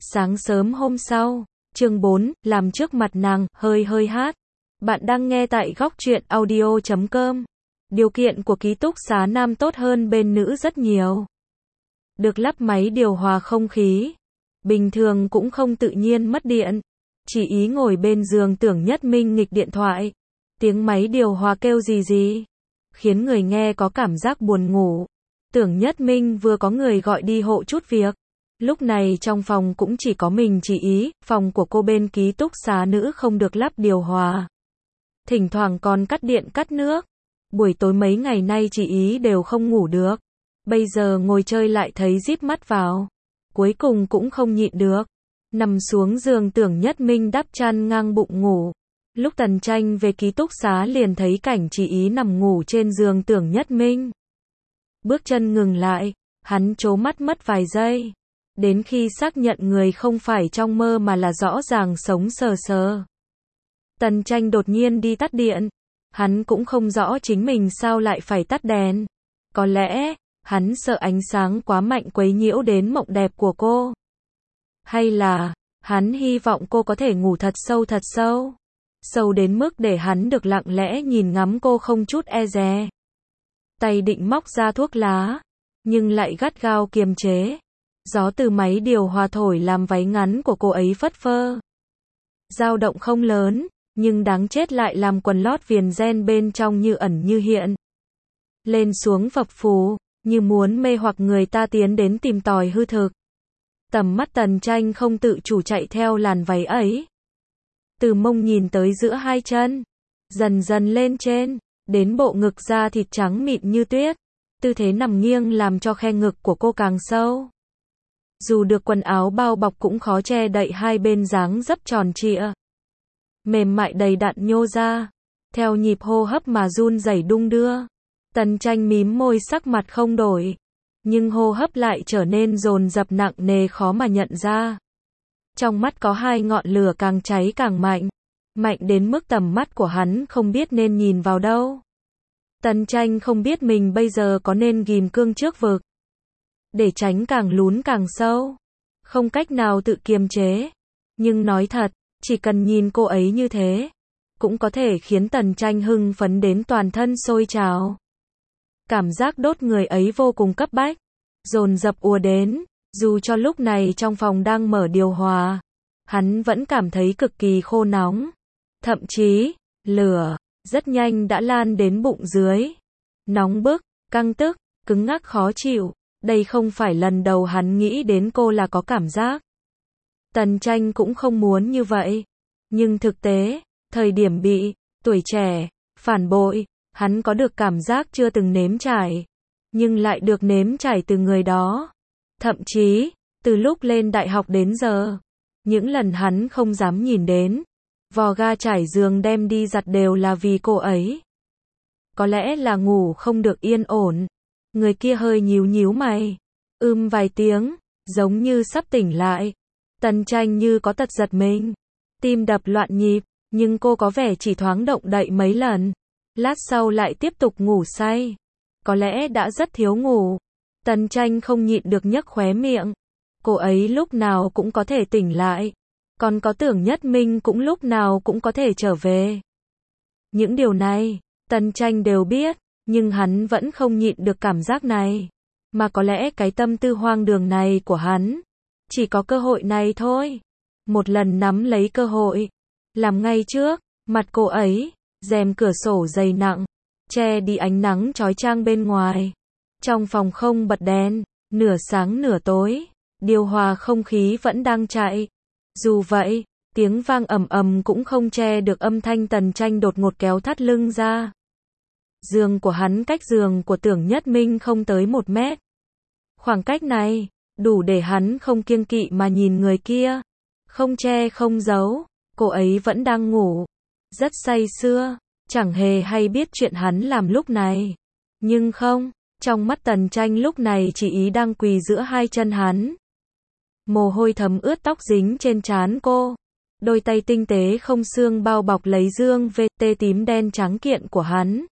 Sáng sớm hôm sau, chương 4, làm trước mặt nàng, hơi hơi hát. Bạn đang nghe tại góc truyện audio.com. Điều kiện của ký túc xá nam tốt hơn bên nữ rất nhiều. Được lắp máy điều hòa không khí. Bình thường cũng không tự nhiên mất điện. Chỉ ý ngồi bên giường Tưởng Nhất Minh nghịch điện thoại. Tiếng máy điều hòa kêu gì, khiến người nghe có cảm giác buồn ngủ. Tưởng Nhất Minh vừa có người gọi đi hộ chút việc. Lúc này trong phòng cũng chỉ có mình Chỉ Ý, phòng của cô bên ký túc xá nữ không được lắp điều hòa. Thỉnh thoảng còn cắt điện cắt nước. Buổi tối mấy ngày nay Chỉ Ý đều không ngủ được. Bây giờ ngồi chơi lại thấy díp mắt vào. Cuối cùng cũng không nhịn được. Nằm xuống giường Tưởng Nhất Minh đắp chăn ngang bụng ngủ. Lúc Tần Tranh về ký túc xá liền thấy cảnh Chỉ Ý nằm ngủ trên giường Tưởng Nhất Minh. Bước chân ngừng lại, hắn trố mắt mất vài giây. Đến khi xác nhận người không phải trong mơ mà là rõ ràng sống sờ sờ. Tần Tranh đột nhiên đi tắt điện. Hắn cũng không rõ chính mình sao lại phải tắt đèn. Có lẽ, hắn sợ ánh sáng quá mạnh quấy nhiễu đến mộng đẹp của cô. Hay là, hắn hy vọng cô có thể ngủ thật sâu. Sâu đến mức để hắn được lặng lẽ nhìn ngắm cô không chút e dè. Tay định móc ra thuốc lá, nhưng lại gắt gao kiềm chế. Gió từ máy điều hòa thổi làm váy ngắn của cô ấy phất phơ. Dao động không lớn, nhưng đáng chết lại làm quần lót viền ren bên trong như ẩn như hiện. Lên xuống phập phù, như muốn mê hoặc người ta tiến đến tìm tòi hư thực. Tầm mắt Tần Tranh không tự chủ chạy theo làn váy ấy. Từ mông nhìn tới giữa hai chân, dần dần lên trên, đến bộ ngực da thịt trắng mịn như tuyết. Tư thế nằm nghiêng làm cho khe ngực của cô càng sâu. Dù được quần áo bao bọc cũng khó che đậy hai bên dáng dấp tròn trịa. Mềm mại đầy đặn nhô ra, theo nhịp hô hấp mà run rẩy đung đưa. Tần Tranh mím môi sắc mặt không đổi, nhưng hô hấp lại trở nên dồn dập nặng nề khó mà nhận ra. Trong mắt có hai ngọn lửa càng cháy càng mạnh, mạnh đến mức tầm mắt của hắn không biết nên nhìn vào đâu. Tần Tranh không biết mình bây giờ có nên ghim cương trước vực, để tránh càng lún càng sâu, không cách nào tự kiềm chế. Nhưng nói thật, chỉ cần nhìn cô ấy như thế, cũng có thể khiến Tần Tranh hưng phấn đến toàn thân sôi trào. Cảm giác đốt người ấy vô cùng cấp bách, dồn dập ùa đến, dù cho lúc này trong phòng đang mở điều hòa, hắn vẫn cảm thấy cực kỳ khô nóng. Thậm chí, lửa, rất nhanh đã lan đến bụng dưới. Nóng bức, căng tức, cứng ngắc khó chịu. Đây không phải lần đầu hắn nghĩ đến cô là có cảm giác. Tần Tranh cũng không muốn như vậy. Nhưng thực tế, thời điểm bị, tuổi trẻ, phản bội, hắn có được cảm giác chưa từng nếm trải. Nhưng lại được nếm trải từ người đó. Thậm chí, từ lúc lên đại học đến giờ, những lần hắn không dám nhìn đến, vò ga trải giường đem đi giặt đều là vì cô ấy. Có lẽ là ngủ không được yên ổn. Người kia hơi nhíu mày, vài tiếng, giống như sắp tỉnh lại. Tần Tranh như có tật giật mình, tim đập loạn nhịp, nhưng cô có vẻ chỉ thoáng động đậy mấy lần. Lát sau lại tiếp tục ngủ say. Có lẽ đã rất thiếu ngủ. Tần Tranh không nhịn được nhếch khóe miệng. Cô ấy lúc nào cũng có thể tỉnh lại. Còn có Tưởng Nhất Minh cũng lúc nào cũng có thể trở về. Những điều này, Tần Tranh đều biết. Nhưng hắn vẫn không nhịn được cảm giác này. Mà có lẽ cái tâm tư hoang đường này của hắn, chỉ có cơ hội này thôi. Một lần nắm lấy cơ hội, làm ngay trước mặt cô ấy, rèm cửa sổ dày nặng, che đi ánh nắng chói chang bên ngoài. Trong phòng không bật đèn, nửa sáng nửa tối, điều hòa không khí vẫn đang chạy. Dù vậy, tiếng vang ầm ầm cũng không che được âm thanh Tần Tranh đột ngột kéo thắt lưng ra. Giường của hắn cách giường của Tưởng Nhất Minh không tới 1 mét. Khoảng cách này, đủ để hắn không kiêng kỵ mà nhìn người kia. Không che không giấu, cô ấy vẫn đang ngủ. Rất say sưa, chẳng hề hay biết chuyện hắn làm lúc này. Nhưng không, trong mắt Tần Tranh lúc này Chỉ Ý đang quỳ giữa hai chân hắn. Mồ hôi thấm ướt tóc dính trên trán cô. Đôi tay tinh tế không xương bao bọc lấy dương VT tím đen trắng kiện của hắn.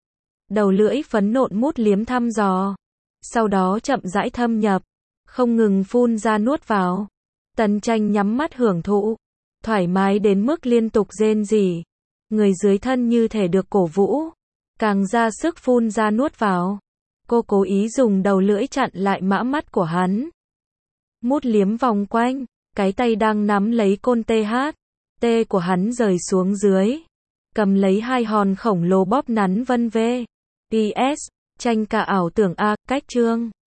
Đầu lưỡi phấn nộn mút liếm thăm dò, sau đó chậm rãi thâm nhập, không ngừng phun ra nuốt vào. Tần Tranh nhắm mắt hưởng thụ, thoải mái đến mức liên tục rên rỉ. Người dưới thân như thể được cổ vũ, càng ra sức phun ra nuốt vào. Cô cố ý dùng đầu lưỡi chặn lại mã mắt của hắn. Mút liếm vòng quanh, cái tay đang nắm lấy côn THT của hắn rời xuống dưới. Cầm lấy hai hòn khổng lồ bóp nắn vân vê. PS, Tranh cả ảo tưởng cách chương.